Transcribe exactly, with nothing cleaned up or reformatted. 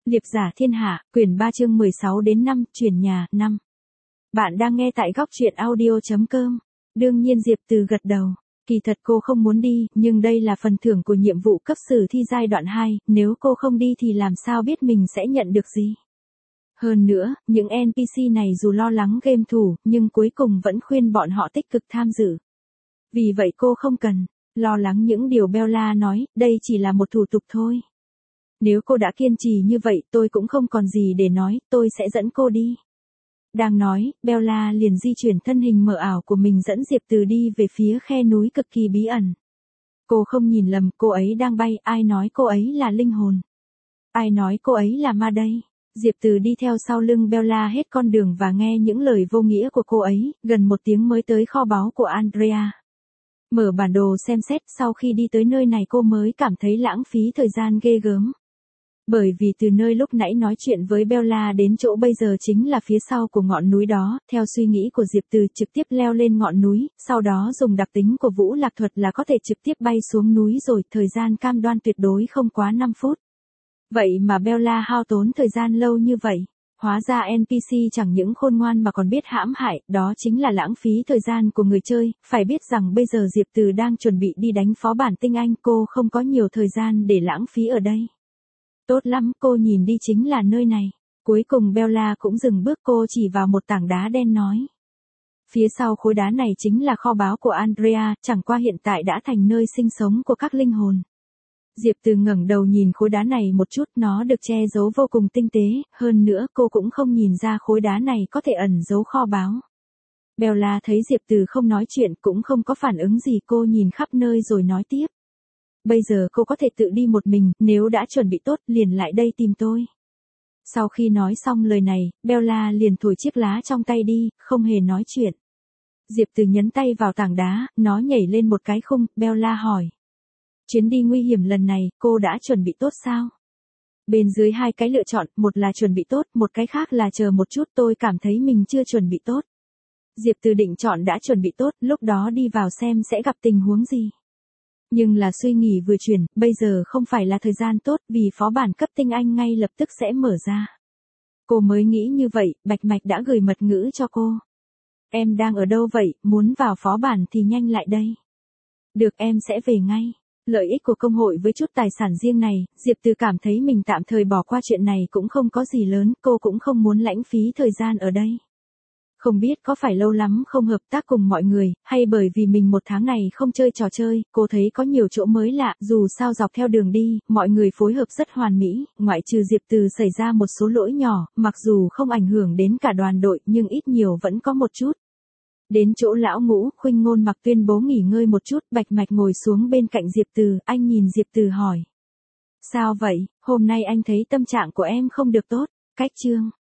Liệp giả thiên hạ, quyển ba chương mười sáu đến năm, chuyển nhà, năm. Bạn đang nghe tại góc truyện audio chấm com. Đương nhiên Diệp Từ gật đầu. Kỳ thật cô không muốn đi, nhưng đây là phần thưởng của nhiệm vụ cấp sử thi giai đoạn hai, nếu cô không đi thì làm sao biết mình sẽ nhận được gì. Hơn nữa, những en pê xê này dù lo lắng game thủ, nhưng cuối cùng vẫn khuyên bọn họ tích cực tham dự. Vì vậy cô không cần lo lắng những điều Bella nói, đây chỉ là một thủ tục thôi. Nếu cô đã kiên trì như vậy tôi cũng không còn gì để nói, tôi sẽ dẫn cô đi. Đang nói, Bella liền di chuyển thân hình mờ ảo của mình dẫn Diệp Từ đi về phía khe núi cực kỳ bí ẩn. Cô không nhìn lầm, cô ấy đang bay, ai nói cô ấy là linh hồn? Ai nói cô ấy là ma đây? Diệp Từ đi theo sau lưng Bella hết con đường và nghe những lời vô nghĩa của cô ấy, gần một tiếng mới tới kho báu của Andrea. Mở bản đồ xem xét, sau khi đi tới nơi này cô mới cảm thấy lãng phí thời gian ghê gớm. Bởi vì từ nơi lúc nãy nói chuyện với Bella đến chỗ bây giờ chính là phía sau của ngọn núi đó, theo suy nghĩ của Diệp Từ trực tiếp leo lên ngọn núi, sau đó dùng đặc tính của Vũ Lạc Thuật là có thể trực tiếp bay xuống núi rồi, thời gian cam đoan tuyệt đối không quá năm phút. Vậy mà Bella hao tốn thời gian lâu như vậy. Hóa ra en pê xê chẳng những khôn ngoan mà còn biết hãm hại, đó chính là lãng phí thời gian của người chơi, phải biết rằng bây giờ Diệp Từ đang chuẩn bị đi đánh phó bản tinh anh, cô không có nhiều thời gian để lãng phí ở đây. Tốt lắm, cô nhìn đi chính là nơi này. Cuối cùng Bella cũng dừng bước, cô chỉ vào một tảng đá đen nói. Phía sau khối đá này chính là kho báu của Andrea, chẳng qua hiện tại đã thành nơi sinh sống của các linh hồn. Diệp Từ ngẩng đầu nhìn khối đá này một chút, nó được che giấu vô cùng tinh tế, hơn nữa cô cũng không nhìn ra khối đá này có thể ẩn giấu kho báu. Bella thấy Diệp Từ không nói chuyện cũng không có phản ứng gì, cô nhìn khắp nơi rồi nói tiếp. Bây giờ cô có thể tự đi một mình, nếu đã chuẩn bị tốt liền lại đây tìm tôi. Sau khi nói xong lời này, Bella liền thổi chiếc lá trong tay đi, không hề nói chuyện. Diệp Từ nhấn tay vào tảng đá, nó nhảy lên một cái khung, Bella hỏi. Chuyến đi nguy hiểm lần này, cô đã chuẩn bị tốt sao? Bên dưới hai cái lựa chọn, một là chuẩn bị tốt, một cái khác là chờ một chút, tôi cảm thấy mình chưa chuẩn bị tốt. Diệp Từ định chọn đã chuẩn bị tốt, lúc đó đi vào xem sẽ gặp tình huống gì. Nhưng là suy nghĩ vừa chuyển, bây giờ không phải là thời gian tốt vì phó bản cấp tinh anh ngay lập tức sẽ mở ra. Cô mới nghĩ như vậy, Bạch Mạch đã gửi mật ngữ cho cô. Em đang ở đâu vậy, muốn vào phó bản thì nhanh lại đây. Được, em sẽ về ngay. Lợi ích của công hội với chút tài sản riêng này, Diệp Từ cảm thấy mình tạm thời bỏ qua chuyện này cũng không có gì lớn, cô cũng không muốn lãng phí thời gian ở đây. Không biết có phải lâu lắm không hợp tác cùng mọi người, hay bởi vì mình một tháng này không chơi trò chơi, cô thấy có nhiều chỗ mới lạ, dù sao dọc theo đường đi, mọi người phối hợp rất hoàn mỹ, ngoại trừ Diệp Từ xảy ra một số lỗi nhỏ, mặc dù không ảnh hưởng đến cả đoàn đội nhưng ít nhiều vẫn có một chút. Đến chỗ lão Ngũ, Khuynh Ngôn Mặc tuyên bố nghỉ ngơi một chút, Bạch Mạch ngồi xuống bên cạnh Diệp Từ, anh nhìn Diệp Từ hỏi. Sao vậy, hôm nay anh thấy tâm trạng của em không được tốt, cách chương.